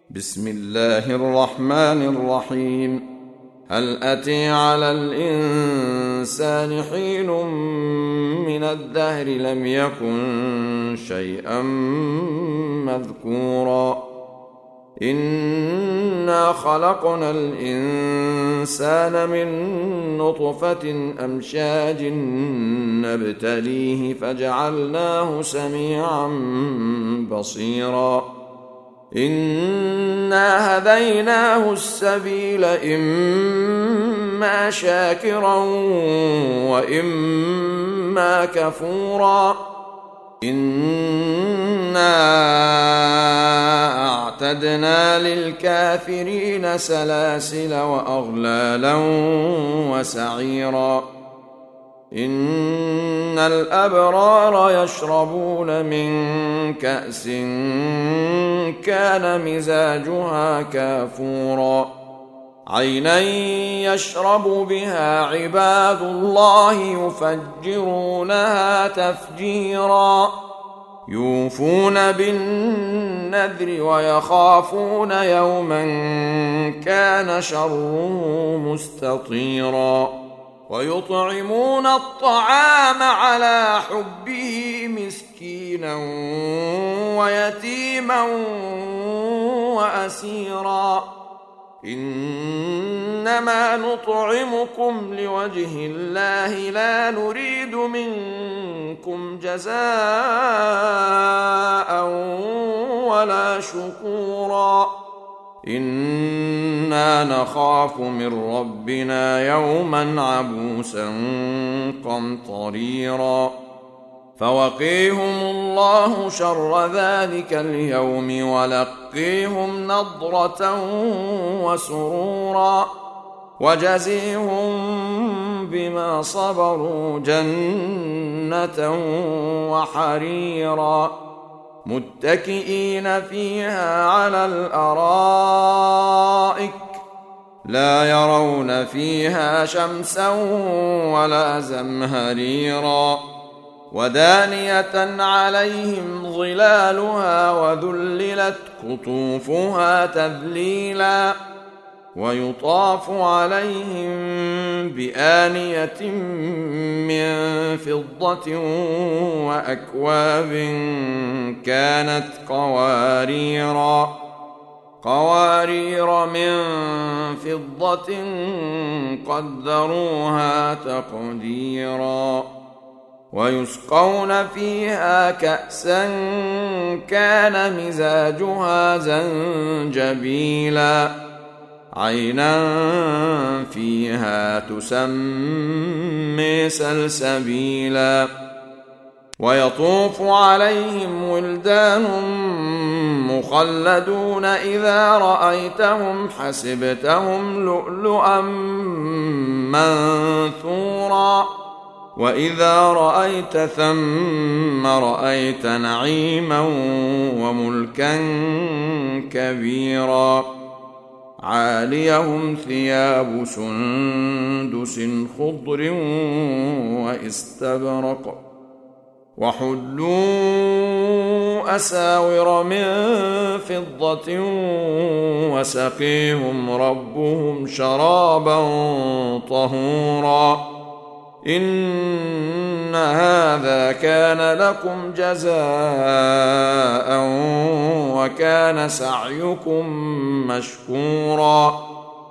بسم الله الرحمن الرحيم. هل أتى على الإنسان حين من الدهر لم يكن شيئا مذكورا إنا خلقنا الإنسان من نطفة أمشاج نبتليه فجعلناه سميعا بصيرا إنا هديناه السبيل إما شاكرا وإما كفورا إنا أعتدنا للكافرين سلاسل وأغلالا وسعيرا إن الأبرار يشربون من كأس كان مزاجها كافورا عينا يشرب بها عباد الله يفجرونها تفجيرا يوفون بالنذر ويخافون يوما كان شره مستطيرا ويطعمون الطعام على حبه مسكينا ويتيما وأسيرا إنما نطعمكم لوجه الله لا نريد منكم جزاء ولا شكورا إنا نخاف من ربنا يوما عبوسا قمطريرا فوقيهم الله شر ذلك اليوم ولقيهم نضرة وسرورا وجزيهم بما صبروا جنة وحريرا متكئين فيها على الأرائك لا يرون فيها شمسا ولا زمهريرا ودانية عليهم ظلالها وذللت قطوفها تذليلا ويطاف عليهم بآنية من فضة وأكواب كانت قوارير من فضة قدروها تقديرا ويسقون فيها كأسا كان مزاجها زنجبيلا عينا فيها تسمى سلسبيلا ويطوف عليهم ولدان مخلدون إذا رأيتهم حسبتهم لؤلؤا منثورا وإذا رأيت ثم رأيت نعيما وملكا كبيرا عاليهم ثياب سندس خضر واستبرق وحلوا أساور من فضة وسقيهم ربهم شرابا طهورا إن هذا كان لكم جزاء وكان سعيكم مشكورا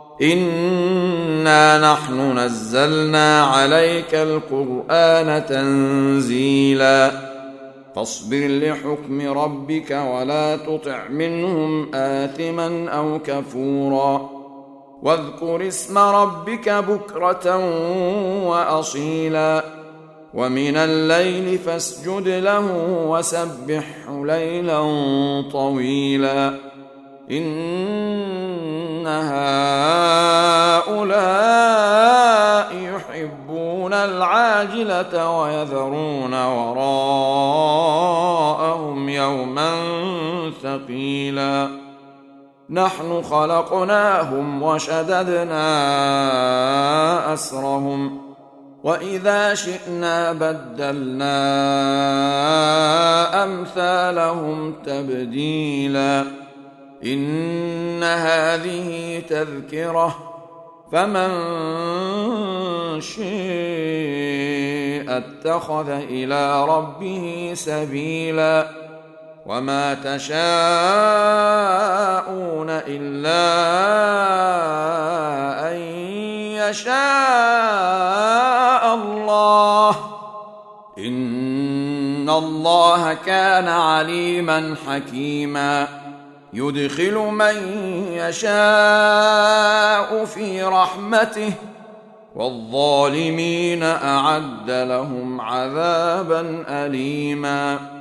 إنا نحن نزلنا عليك القرآن تنزيلا فاصبر لحكم ربك ولا تطع منهم آثما أو كفورا واذكر اسم ربك بكرة وأصيلا ومن الليل فاسجد له وسبحه ليلا طويلا إن هؤلاء يحبون العاجلة ويذرون وراءهم يوما ثقيلا نحن خلقناهم وشددنا أسرهم وإذا شئنا بدلنا أمثالهم تبديلا إن هذه تذكرة فمن شاء اتخذ إلى ربه سبيلا وما تشاءون إلا أن يشاء الله إن الله كان عليما حكيما يدخل من يشاء في رحمته والظالمين أعد لهم عذابا أليما